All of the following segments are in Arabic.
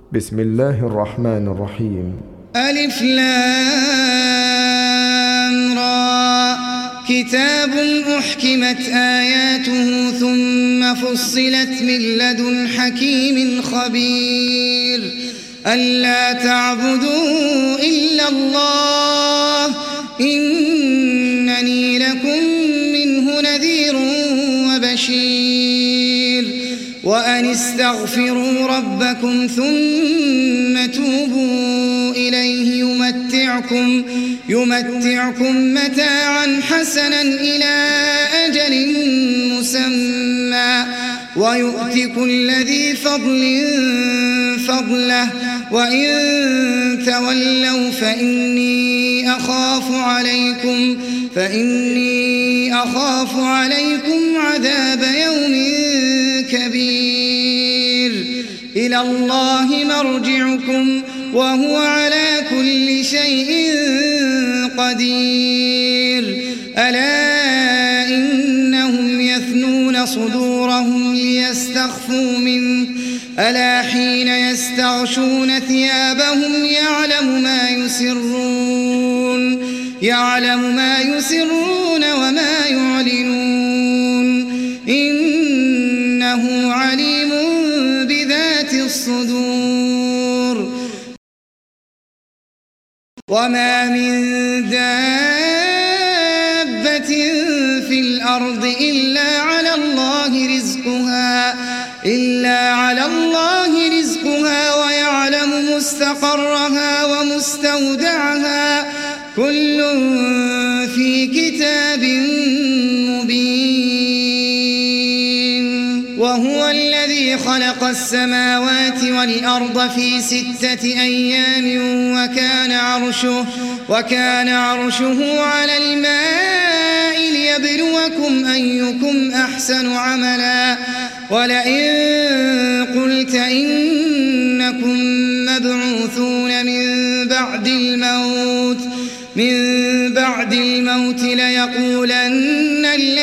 بسم الله الرحمن الرحيم. ألف لام را كتاب أحكمت آياته ثم فصلت من لدن حكيم خبير ألا تعبدوا إلا الله إنني لكم منه نذير وبشير وأن استغفروا ربكم ثم توبوا إليه يمتعكم متاعا حسنا إلى أجل مسمى ويؤت كل ذي فضل فضله وإن تولوا فإني أخاف عليكم عذاب يوم كبير إلى الله مرجعكم وهو على كل شيء قدير ألا إنهم يثنون صدورهم ليستخفوا منه ألا حين يستغشون ثيابهم يعلم ما يسرون وما يعلنون إنه عليم بذات الصدور وما من دابة في الأرض إلا على الله رزقها ويعلم مستقرها ومستودعها كل في كتاب مبين وهو الذي خلق السماوات والأرض في 6 أيام وكان عرشه على الماء ليبلوكم أيكم أحسن عملا ولئن قلت إنكم مبعوثون من بعد الموت ليقولن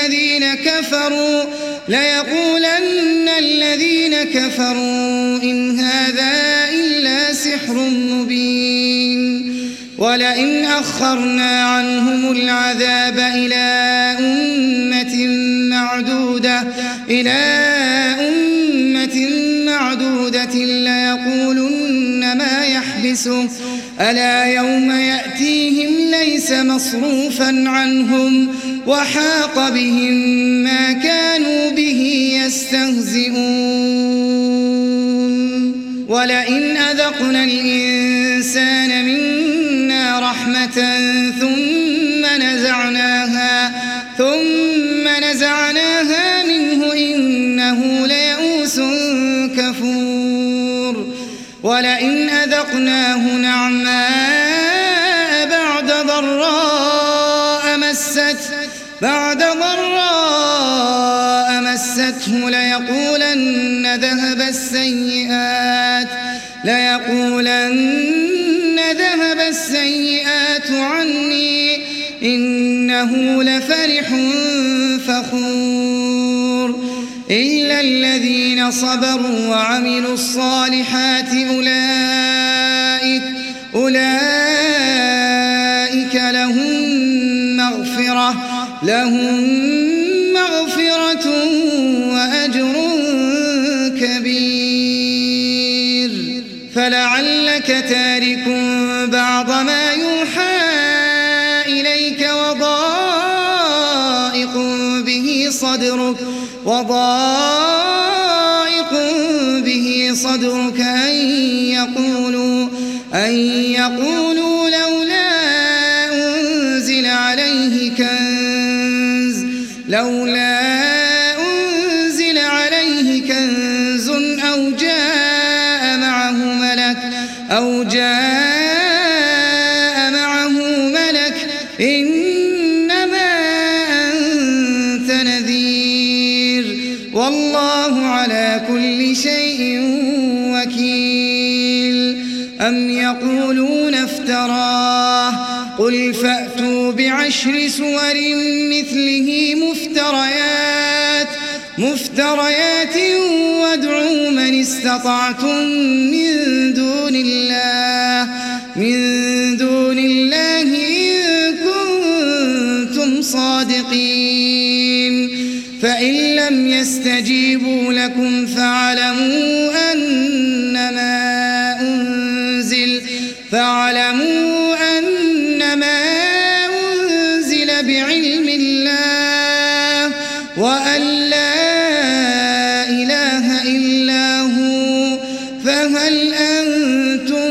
الذين كفروا إن هذا إلا سحر مبين ولئن أخرنا عنهم العذاب إلى أمة معدودة ليقولن ما يحبسه ألا يوم يأتيهم ليس مصروفا عنهم وحاق بهم ما كانوا به يستهزئون ولئن أذقنا الإنسان منا رحمة ثم نزعناها منه إنه ليئوس كفور ولئن أذقناه نعماء بعد ضراء مسته ليقولن ذهب السيئات عني إنه لفرح فخور إلا الذين صبروا وعملوا الصالحات أولئك لهم مغفرة وأجر كبير فلعلك تارك بعض ما يوحى إليك وضائق به صدرك أن يقولوا لولا أنزل عليه كنز أو جاء معه ملك إنما أنت نذير والله على كل شيء وكيل أم يقولون افتراه قل فأتوا ب10 سور مثله مفتريات وادعوا من استطعتم من دون يستجيبوا لكم فاعلموا أنما أنزل بعلم الله وأن لا إله إلا هو فهل أنتم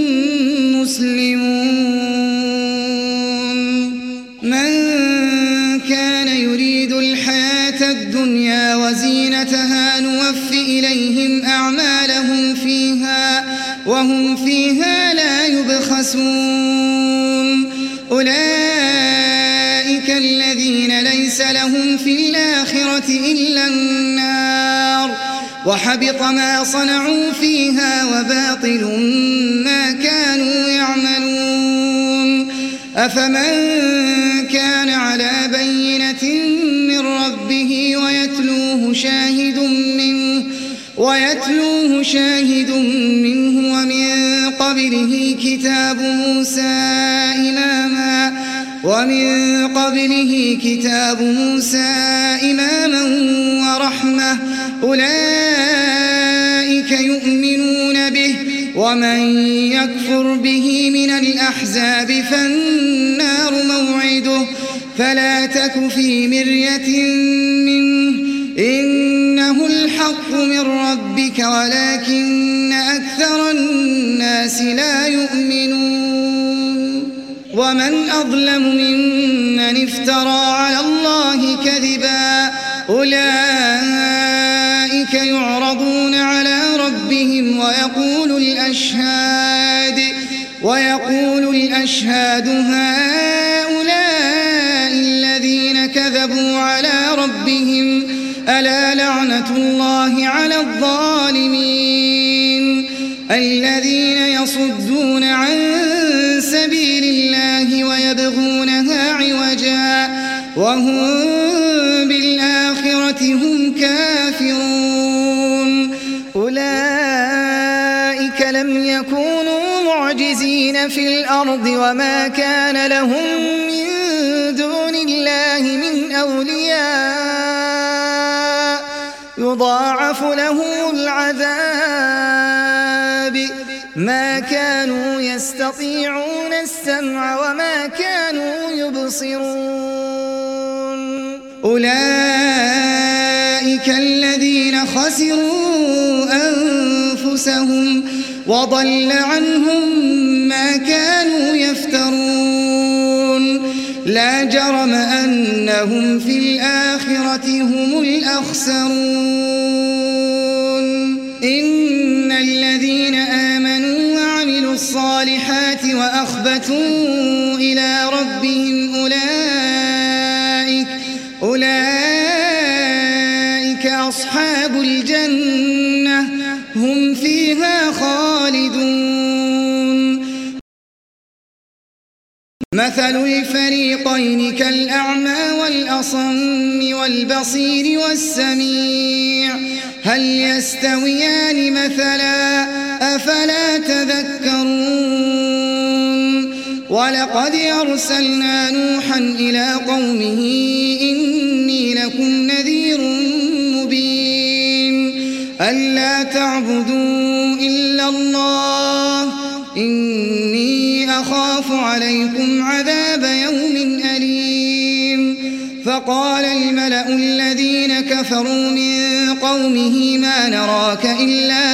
مسلمون؟ من كان يريد الحياة الدنيا وزينتها نوف إليهم أعمالهم فيها وهم فيها لا يبخسون. أولئك الذين ليس لهم في الآخرة إلا النار وحبط ما صنعوا فيها وباطل ما كانوا يعملون. أفمن كان على بينة من ربه ويتلوه شاهد منه ومن قبله كتاب موسى إماما ورحمة أولئك يؤمنون به ومن يكفر به من الأحزاب فالنار موعده فلا تك في مرية منه إنه الحق من ربك ولكن أكثر الناس لا يؤمنون. ومن أظلم ممن افترى على الله كذبا أولئك يعرضون على ربهم ويقول الأشهاد هؤلاء الذين كذبوا على ربهم ألا لعنة الله على الظالمين الذين يصدون عن سبيل الله ويبغونها عوجا وهم بالآخرة هم كافرون. أولئك لم يكونوا معجزين في الأرض وما كان لهم من دون الله من أولياء يضاعف لهم العذاب ما كانوا يستطيعون السمع وما كانوا يبصرون. أولئك الذين خسروا أنفسهم وضل عنهم ما كانوا يفترون. لا جرم أنهم في الآخرة هم الأخسرون. إن الذين آمنوا وعملوا الصالحات وأخبتوا إلى ربهم أولئك أصحاب الجنة هم فيها خالدون. مثل الفريقين كالأعمى والأصم والبصير والسميع هل يستويان مثلا أفلا تذكرون. ولقد أرسلنا نوحا إلى قومه إني لكم نذير مبين ألا تعبدوا إلا الله إني أخاف عليكم عذاب يوم أليم. فقال الملأ الذين كفروا من قومه ما نراك إلا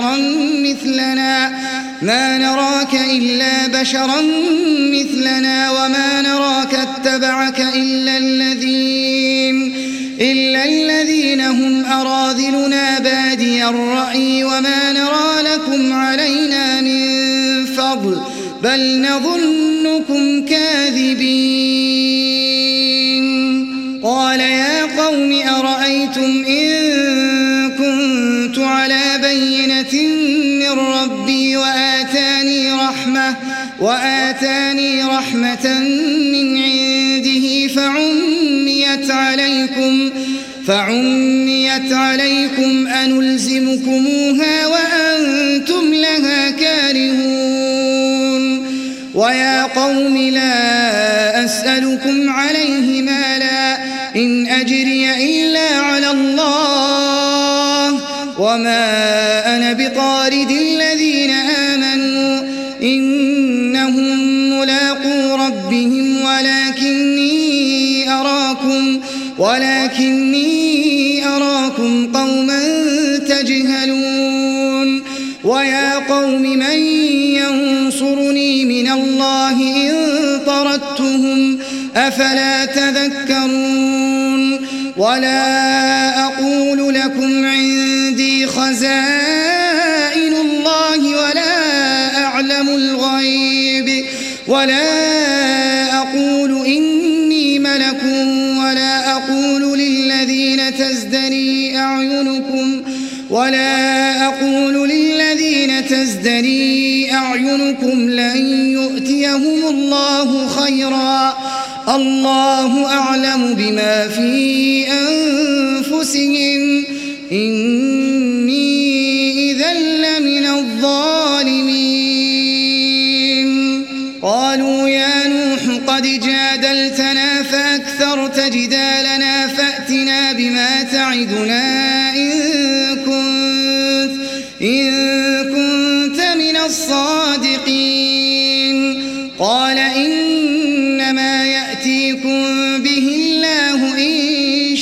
بشرا مثلنا وما نراك اتبعك إلا الذين هم أراذلنا بادي الرأي وما نرى لكم علينا من فضل بل نظنكم كاذبين. قال يا قوم أرأيتم إن كنت على بينة من ربي وآتاني رحمة من عنده فعميت عليكم أنلزمكموها وأنتم لها كارهون. ويا قوم لا أسألكم عليه مالا إن أجري إلا على الله وما أنا بطارد الذين آمنوا إنهم ملاقو ربهم ولكني أراكم قوما تجهلون ويا قوم من ينصرني من الله إن طردتهم أفلا تذكرون ولا أقول لكم عندي خزائن الله ولا أقول إني ملك ولا أقول للذين تزدري أعينكم لن يؤتيهم الله خيرا الله أعلم بما في أنفسهم إني إذا لمن الظالمين قالوا يا نوح قد جادلتنا فأكثرت جدالنا فأتنا بما تعدنا إن كنت من الصادقين قال إنما يأتيكم به الله إن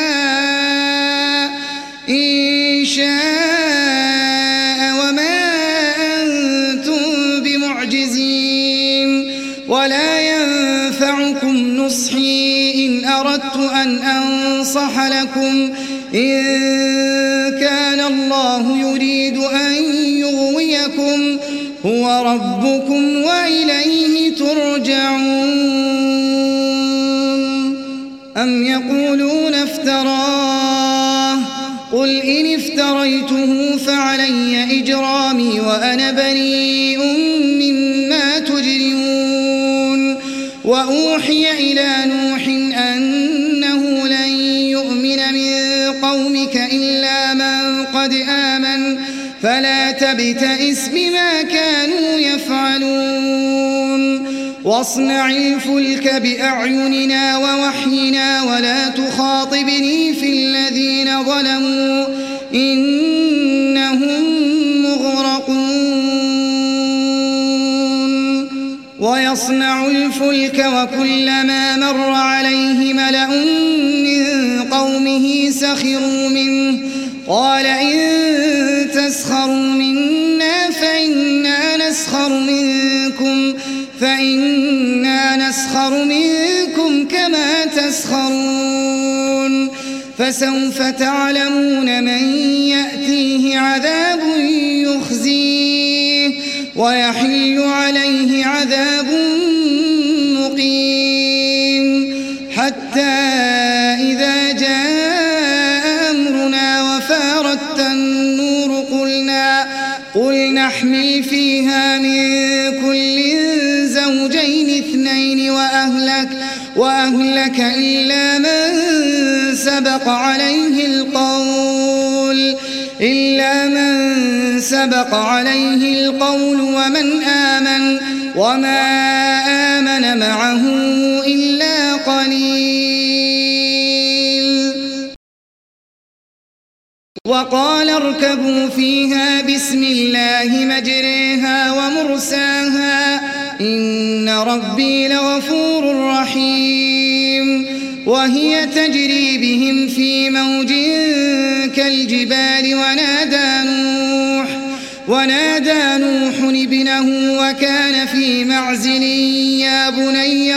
شاء وما أنتم بمعجزين ولا ينفعكم نصحي إن أردت أن أنصح لكم إن كان الله يريد أن يغويكم هو ربكم وإليه ترجعون أم يقولون افتراه قل إن افتريته فعلي إجرامي وأنا بريء مما تجرمون وأوحي إلى نوح أنه لن يؤمن من قومك إلا من قد آمن فلا تبتئس بما كانوا يفعلون واصنع الفلك بأعيننا ووحينا ولا تخاطبني في الذين ظلموا إنهم مغرقون ويصنع الفلك وكلما مر عليه ملأ من قومه سخروا منه قال إن تسخروا منا فإنا نسخر منكم كما تسخرون فسوف تعلمون من يأتيه عذاب يخزيه ويحل عليه عذاب مقيم حتى إذا جاء أمرنا وفارت النور قل نحمل فيها من كل زوجين اثنين وأهلك إلا من سبق عليه القول ومن آمن وما آمن معه إلا قليل وقال اركبوا فيها بسم الله مجريها ومرساها إن ربي لغفور رحيم وهي تجري بهم في موج كالجبال ونادى نوح ابنه وكان في معزل يا بني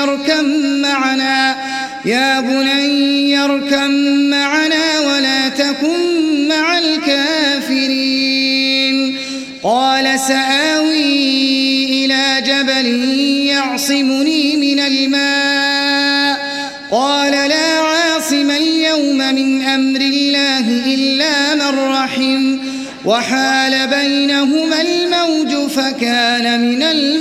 اركم معنا ولا تكن مع الكافرين قال سآوي إلى جبل يعصمني من الماء قال لا عاصم اليوم من أمر الله إلا من رحم وحال بينهما الموج فكان من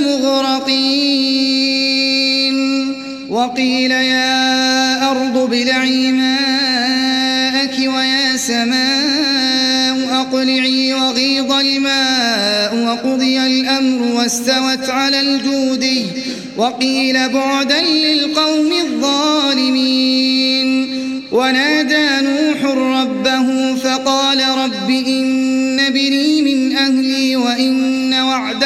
المغرقين وقيل يا أرض ابلعي ماءك ويا سماء أقلعي وغيض الماء وقضي الأمر واستوت على الجودي وقيل بعدا للقوم الظالمين ونادى نوح ربه فقال رب إن ابني من أهلي وإن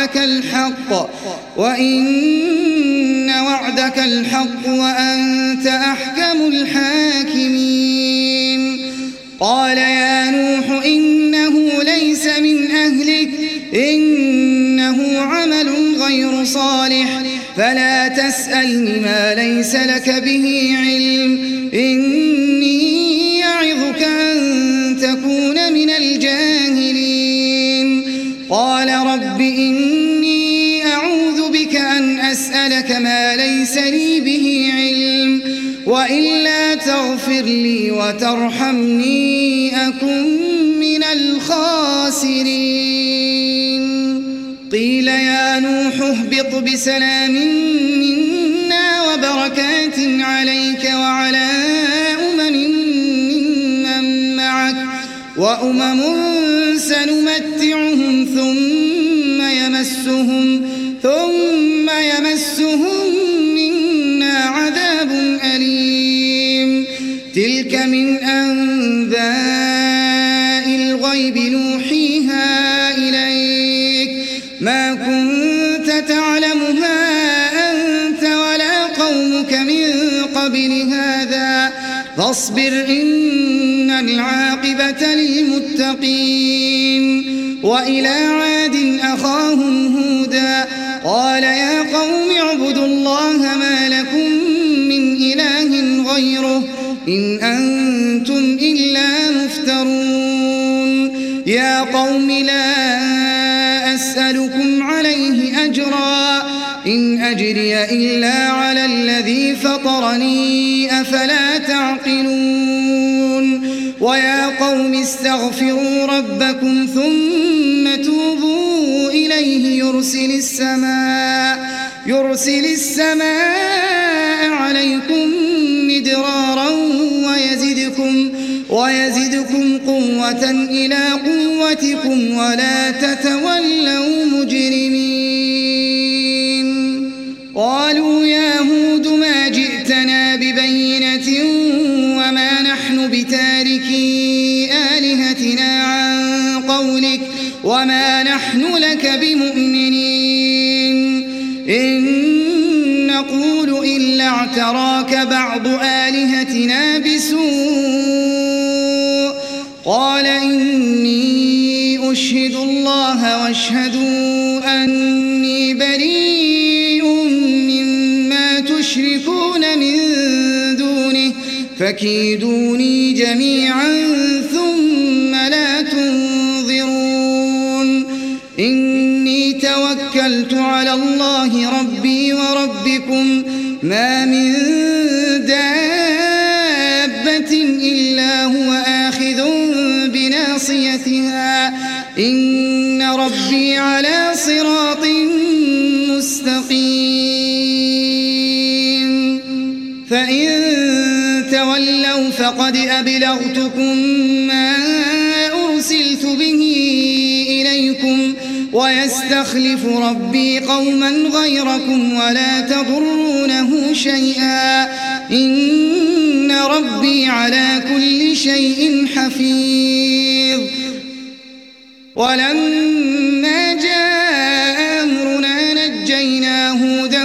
وعدك الحق وأنت أحكم الحاكمين قال يا نوح إنه ليس من أهلك إنه عمل غير صالح فلا تسألني ما ليس لك به علم إني يعظك أن تكون من الجاهلين قال رب إني أعوذ بك أن أسألك ما ليس لي به علم وإلا تغفر لي وترحمني أكن من الخاسرين قيل يا نوح اهبط بسلام منا وبركات عليك وعلى من معك وأمم سنمتعهم ثم يمسهم منا عذاب أليم تلك من أنباء الغيب نوحيها إليك ما كنت تعلمها أنت ولا قومك من قبل هذا فاصبر إن العاقبة للمتقين وإلى عاد أخاهم هودا قال يا قوم اعبدوا الله ما لكم من إله غيره إن أنتم إلا مفترون يا قوم لا أسألكم عليه أجرا إن أجري إلا على الذي فطرني أفلا تعقلون ويا قوم استغفروا ربكم ثم توبوا إليه يرسل السماء عليكم مدرارا ويزدكم قوة إلى قوتكم ولا تتولوا مجرمين قالوا يا هود ما جئتنا ببينة وما نحن بتاركي آلهتنا عن قولك وما نحن لك بمؤمنين إن نقول إلا اعتراك بعض آلهتنا بسوء قال إني أشهد الله واشهدوا أني بريء مما تشركون من دونه فكيدوني جميعا ثم لا تنظرون إني توكلت على الله ربي وربكم ما من دابة إلا هو آخذ بناصيتها إن ربي على صراط مستقيم فإن تولوا فقد أبلغتكم ما أرسلت به إليكم ويستخلف ربي قوما غيركم ولا تضرونه شيئا إن ربي على كل شيء حفيظ ولما جاء أمرنا نجينا هودا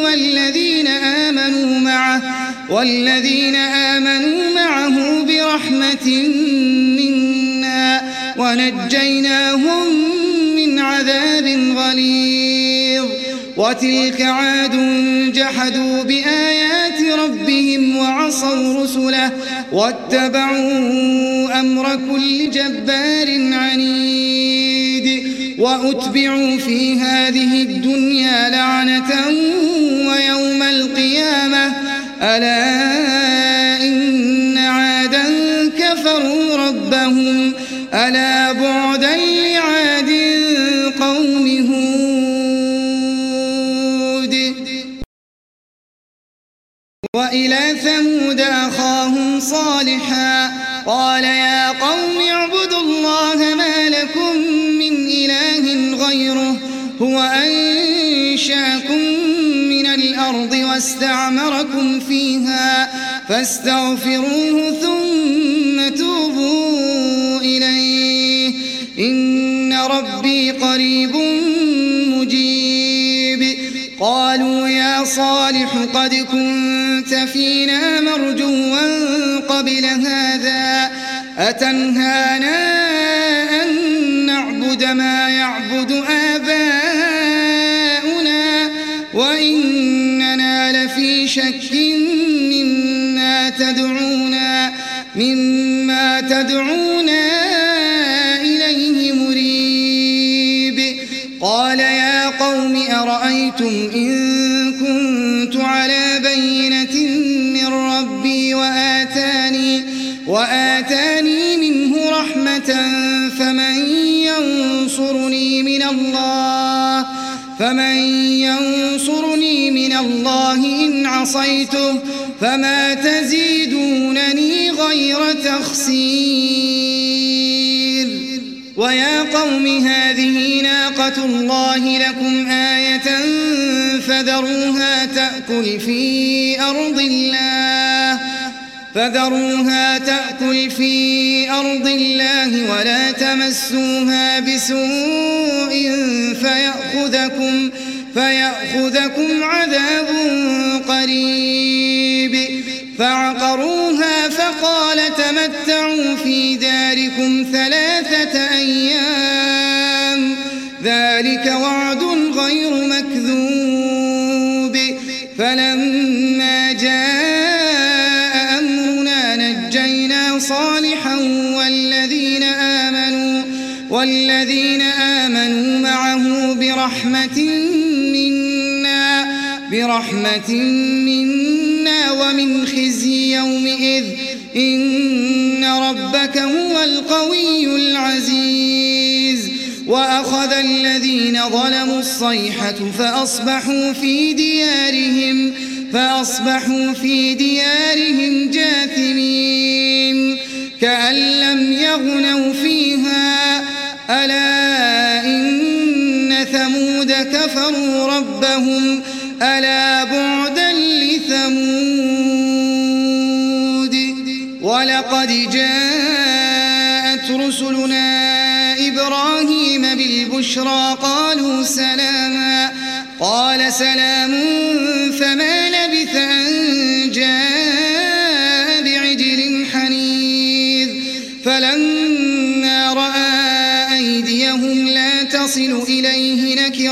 والذين آمنوا معه برحمة منا ونجيناهم من عذاب غليظ وتلك عاد جحدوا بآيات ربهم وعصوا رسله واتبعوا أمر كل جبار عنيد وأتبعوا في هذه الدنيا لعنة ويوم القيامة ألا إن عادا كفروا ربهم ألا بعدا لعاد قوم هود وإلى ثمود أخاهم صالحا قال يا قوم اعبدوا الله ما لكم من إله غيره هو أنشأكم من الأرض واستعمركم فيها فاستغفروه ثم توبوا إليه إن ربي قريب مجيب. قالوا يا صالح قد كنت فينا مرجوا قبل هذا أتنهانا أن نعبد ما يعبد آباؤنا وإننا لفي شك مما تدعونا إليه مريب. قال يا قوم أرأيتم إن كنت على بينة من ربي وآتاني منه رحمة فمن ينصرني من الله إن عصيته فما تزيدونني غير تخسير. ويا قوم هذه ناقة الله لكم آية فذروها تأكل في أرض الله ولا تمسوها بسوء فيأخذكم عذاب قريب. فعقروها فقال تمتعوا في داركم 3 أيام ذلك وعد غير مكذوب. فلما جاء أمرنا نجينا صالحا والذين آمنوا معه برحمة منا ومن خزي يومئذ إن ربك هو القوي العزيز. وأخذ الذين ظلموا الصيحة فأصبحوا في ديارهم جاثمين كأن لم يغنوا فيها ألا إن ثمود كفروا ربهم ألا بعدا لثمود. ولقد جاءت رسلنا إبراهيم بالبشرى قالوا سلاما قال سلام فما لبث أن جاء بعجل حنيذ. فلما رأى أيديهم لا تصل إليه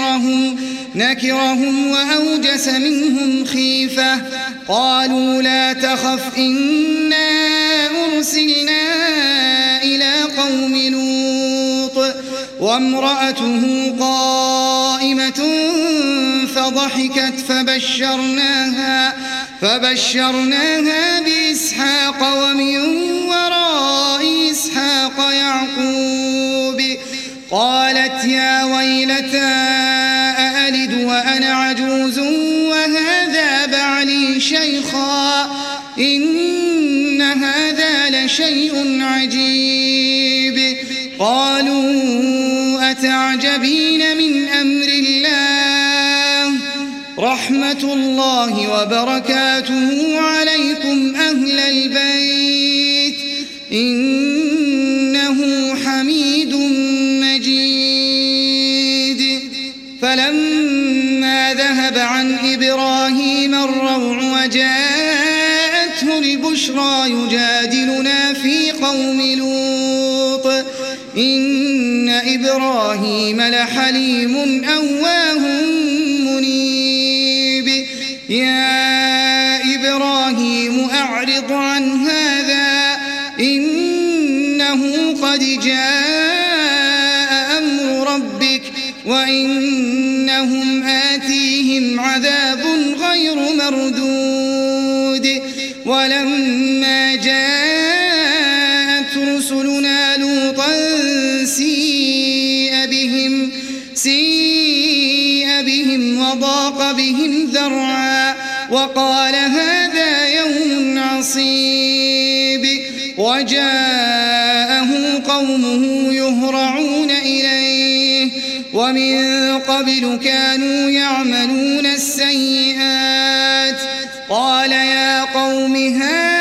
نكرهم وأوجس منهم خيفة. قالوا لا تخف إنا أرسلنا إلى قوم لوط وامرأته قائمة فضحكت فبشرناها بإسحاق ومن وراء إسحاق يعقوب. قالت يا ويلتى أألد وأنا عجوز وهذا بعلي شيخا إن هذا لشيء عجيب. قالوا أتعجبين من أمر الله رحمة الله وبركاته عليكم أهل البيت إنه حميد مجيد. فلما ذهب عن إبراهيم الروع وجاءته البشرى يجادلنا في قوم لوط إن إبراهيم لحليم أواه منيب. يا إبراهيم أعرض عن هذا إنه قد جاء أمر ربك وإنهم آتيهم عذاب غير مردود. ولما جاءت رسلنا لوطا سيء بهم وضاق بهم ذرعا وقال هذا يوم عصيب. وجاءه قومه يهرعون إليه ومن قبل كانوا يعملون السيئات. قال يا قوم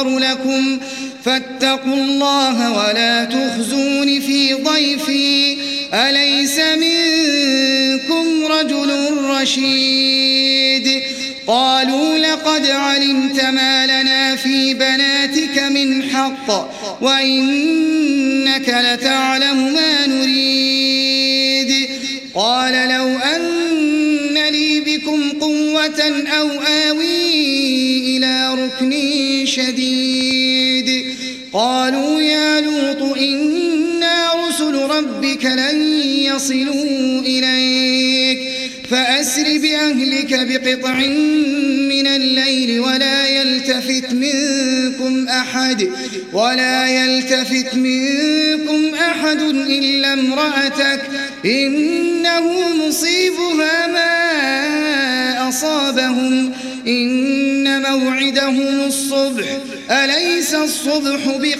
أظهر لكم فاتقوا الله ولا تخزون في ضيفي أليس منكم رجل رشيد قالوا لقد علمت ما لنا في بناتك من حق وإنك لتعلم ما نريد قال لو أن لي بكم قوة أو آوي إلى ركن شديد قالوا يا لوط إنا رسل ربك لن يصلوا إليك فأسر بأهلك بقطع من الليل ولا يلتفت منكم أحد إلا امرأتك إنه مصيبها ما أصابهم إن موعدهم الصبح أليس الصبح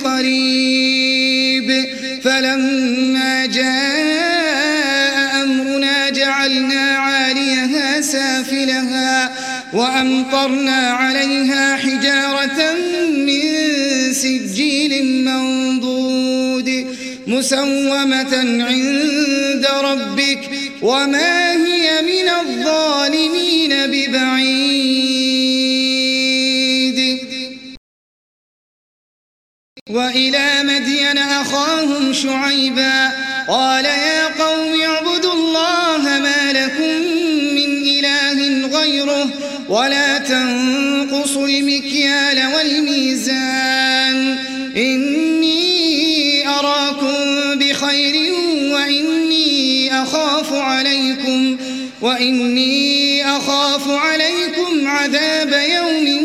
بقريب فلما جاء أمرنا جعلنا عاليها سافلها وأمطرنا عليها حجارة من سجيل منضود مسومة عند ربك وما هي من الظالمين ببعيد وإلى مدين أخاهم شعيبا قال يا قوم اعبدوا الله ما لكم من إله غيره ولا تنقصوا المكيال والميزان إني أراكم بخير وإني أخاف عليكم عذاب يوم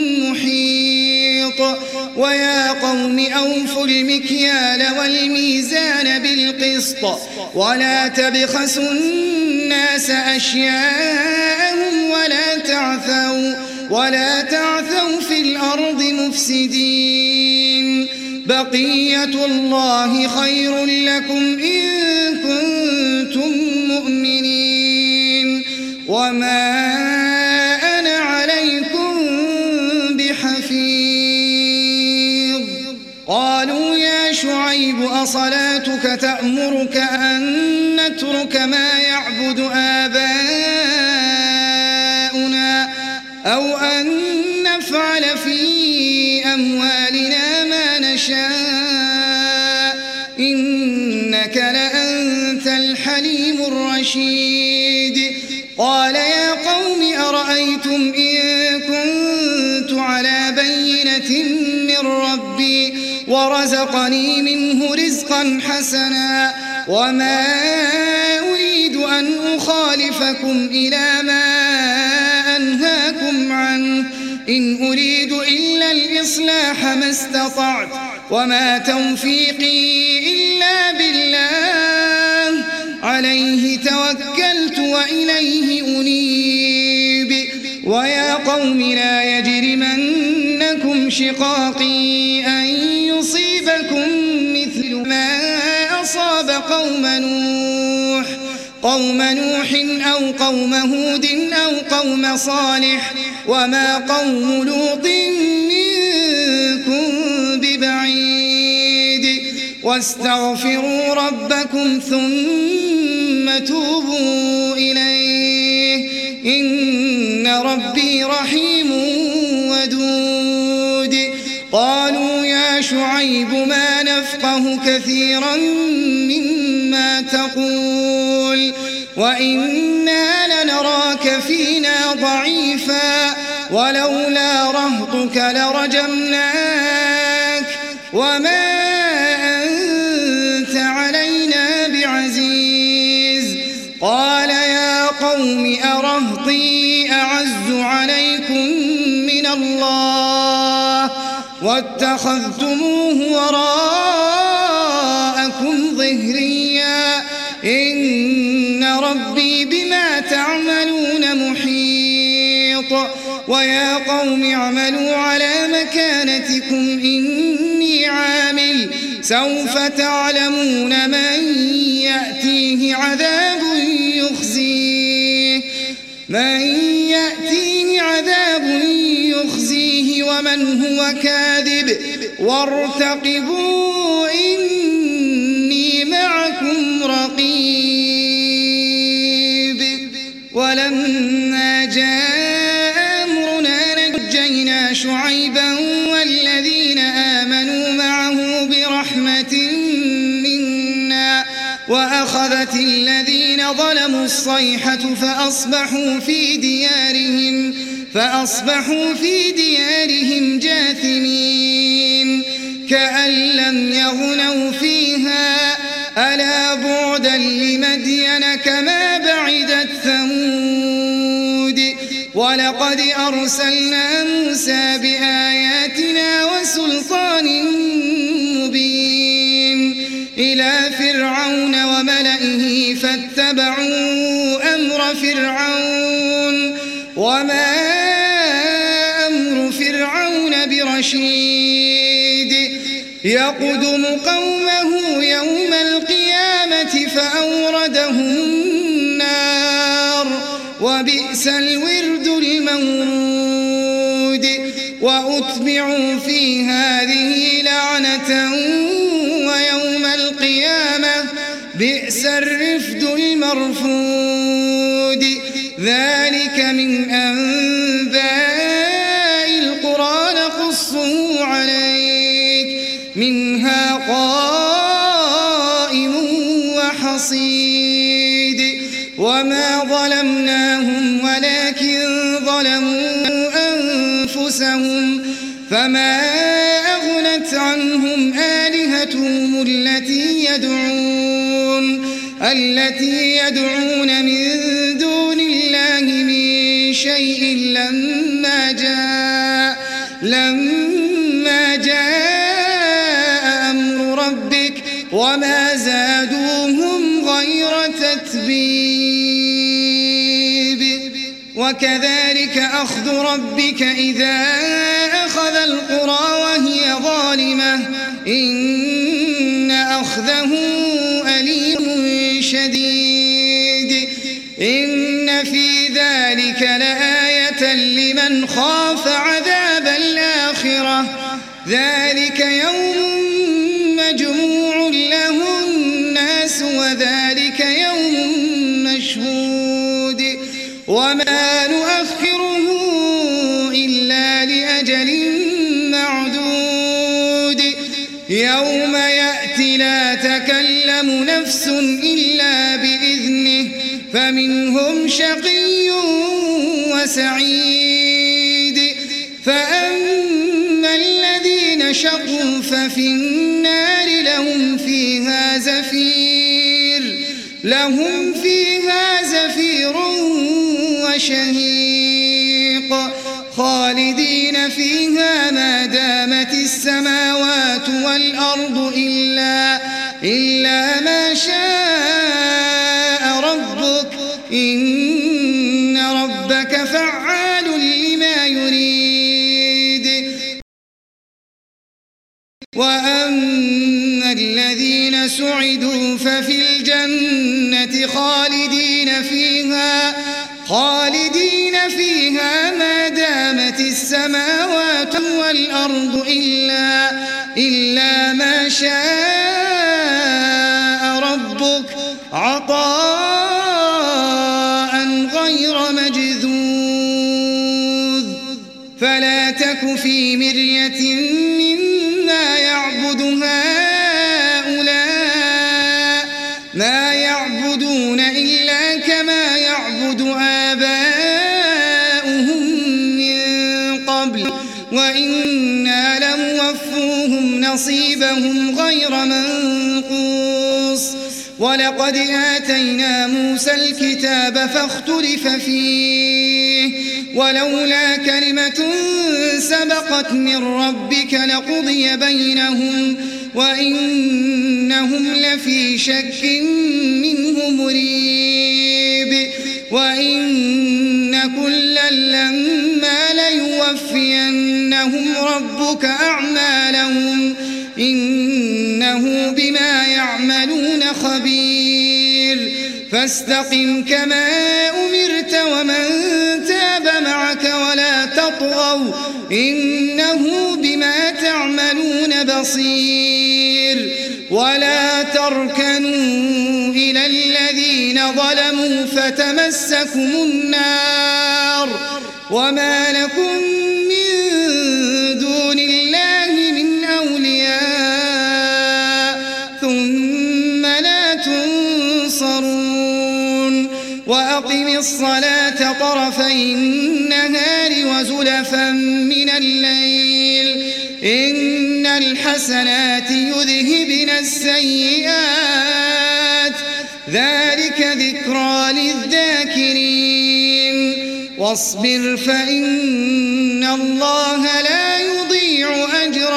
محيط ويا قوم أوفوا المكيال والميزان بالقسط ولا تبخسوا الناس أشياءهم ولا تعثوا في الأرض مفسدين بقية الله خير لكم إن كنتم مؤمنين وما أنا عليكم بحفيظ قالوا يا شعيب أصلاتك تأمرك أن نترك ما يعبد آباؤنا أو أن نفعل في أموالنا ما نشاء إنك لأنت الحليم الرشيد قال يا قوم أرأيتم إن كنت على بينة من ربي ورزقني منه رزقا حسنا وما أريد أن أخالفكم إلى ما أنهاكم عنه إن أريد إلا الإصلاح ما استطعت وما توفيقي إلا بالله عليه توكلت وإليه أنيب ويا قوم لا يجرمنكم شقاقي أن يصيبكم مثل ما أصاب قوم نوح أو قوم هود أو قوم صالح وما قوم لوط منكم ببعيد واستغفروا ربكم ثم توبوا إليه إن ربي رحيم ودود قالوا يا شعيب ما نفقه كثيرا مما تقول وإنا لنراك فينا ضعيفا ولولا رهطك لرجمناك وما أنت علينا بعزيز قال يا قوم أرهطي أعز عليكم من الله واتخذتموه وراءكم ظهريا إن ربي بما تعملون محيط ويا قوم اعملوا على مكانتكم إني عامل سوف تعلمون من يأتيه عذاب يخزيه ومن هو كاذب وارتقبوا إني معكم رقيب ولما جاء أمرنا نجينا شعيبا والذين آمنوا معه برحمة منا وأخذت الذين ظلموا الصيحة فأصبحوا في ديارهم جاثمين كأن لم يغنوا فيها ألا بعدا لمدين كما بعدت ثمود ولقد أرسلنا موسى بآياتنا وسلطان مبين إلى فرعون وملئه فاتبعوا أمر فرعون وما أمر فرعون برشيد يقدم قومه يوم القيامة فأوردهم النار وبئس الورد المورود وأتبعوا في هذه لعنة ويوم القيامة بئس الرفد المرفود ذلك من أنباء القرى نقصه عليك منها قائم وحصيد وما ظلمناهم ولكن ظلموا أنفسهم فما أغنت عنهم آلهتهم التي يدعون من دون الله من شيء لما جاء أمر ربك وما زادوهم غير تتبيب وكذلك أخذ ربك إذا أخذ القرى وهي ظالمة إن أخذه أليم شديد إن في ذلك لآية لمن خاف عذاب الآخرة ذلك يوم مجموع له الناس وذلك يوم مشهود وما نؤخره إلا لأجل معدود يوم يأتي لا تكلم نفس إلا بإذنه فمنهم شقي وسعيد فأما الذين شقوا ففي النار لهم فيها زفير وشهيق خالدين فيها ما دامت السماوات والأرض إلا ما شاء ربك إن ربك فعال لما يريد وأما الذين سعدوا ففي الجنة خالدين فيها ما دامت السماوات والأرض إلا ما شاء ربك عطاء غير مجذوذ فلا تك في مرية مما يعبد هؤلاء ما يعبدون إلا كما يعبد آباؤهم من قبل وإنا لموفوهم نصيبهم غير منقوص ولقد آتينا موسى الكتاب فاختلف فيه ولولا كلمة سبقت من ربك لقضي بينهم وإنهم لفي شك منه مريب وإن كلا لما ليوفينهم ربك أعمالهم إنه بما يعملون خبير فاستقم كما أمرت ومن تاب معك ولا تطغوا إنه بما تعملون بصير ولا تركنوا إلى الذين ظلموا فتمسكم النار وما لكم من دون الله من أولياء ثم لا تنصرون وأقم الصلاة طرفي النهار وزلفا من الليل إن الحسنات يذهبن السيئات ذلك ذكرى للذاكرين واصبر فإن الله لا يضيع أجر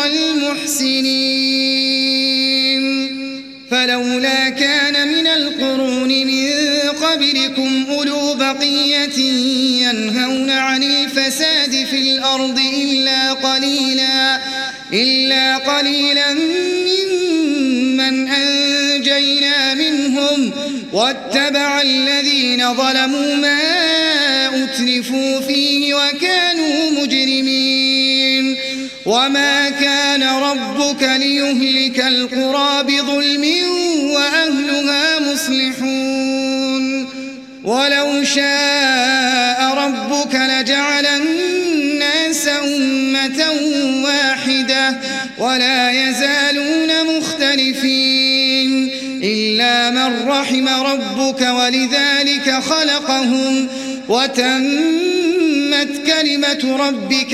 المحسنين فلولا كان من القرون من قبلكم أولو بقية ينهون عن الفساد في الأرض إلا قليلا ممن أنجينا منهم واتبع الذين ظلموا ما أترفوا فيه وكانوا مجرمين وما كان ربك ليهلك القرى بظلم وأهلها مصلحون ولو شاء ربك لجعل الناس أمة واحدة ولا يزالون مختلفين إلا من رحم ربك ولذلك خلقهم وتمت كلمة ربك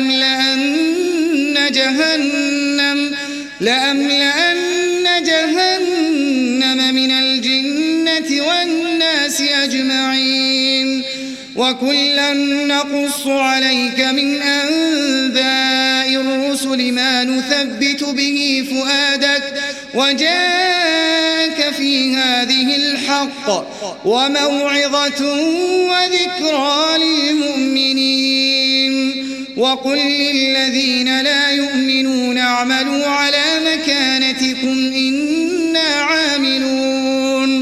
لأملأن جهنم من الجنة والناس أجمعين وكلا نقص عليك من أنباء الرسل ما نثبت به فؤادك وجاءك في هذه الحق وموعظة وذكرى للمؤمنين وقل للذين لا يؤمنون اعملوا على مكانتكم إنا عاملون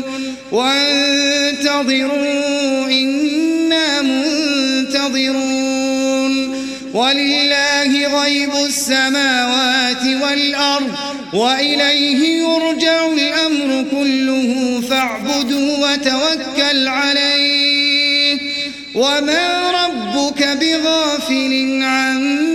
وانتظروا إنا منتظرون ولله غيب السماوات والأرض وإليه يرجع الأمر كله فاعبده وتوكل عليه وما ربك بغافل عما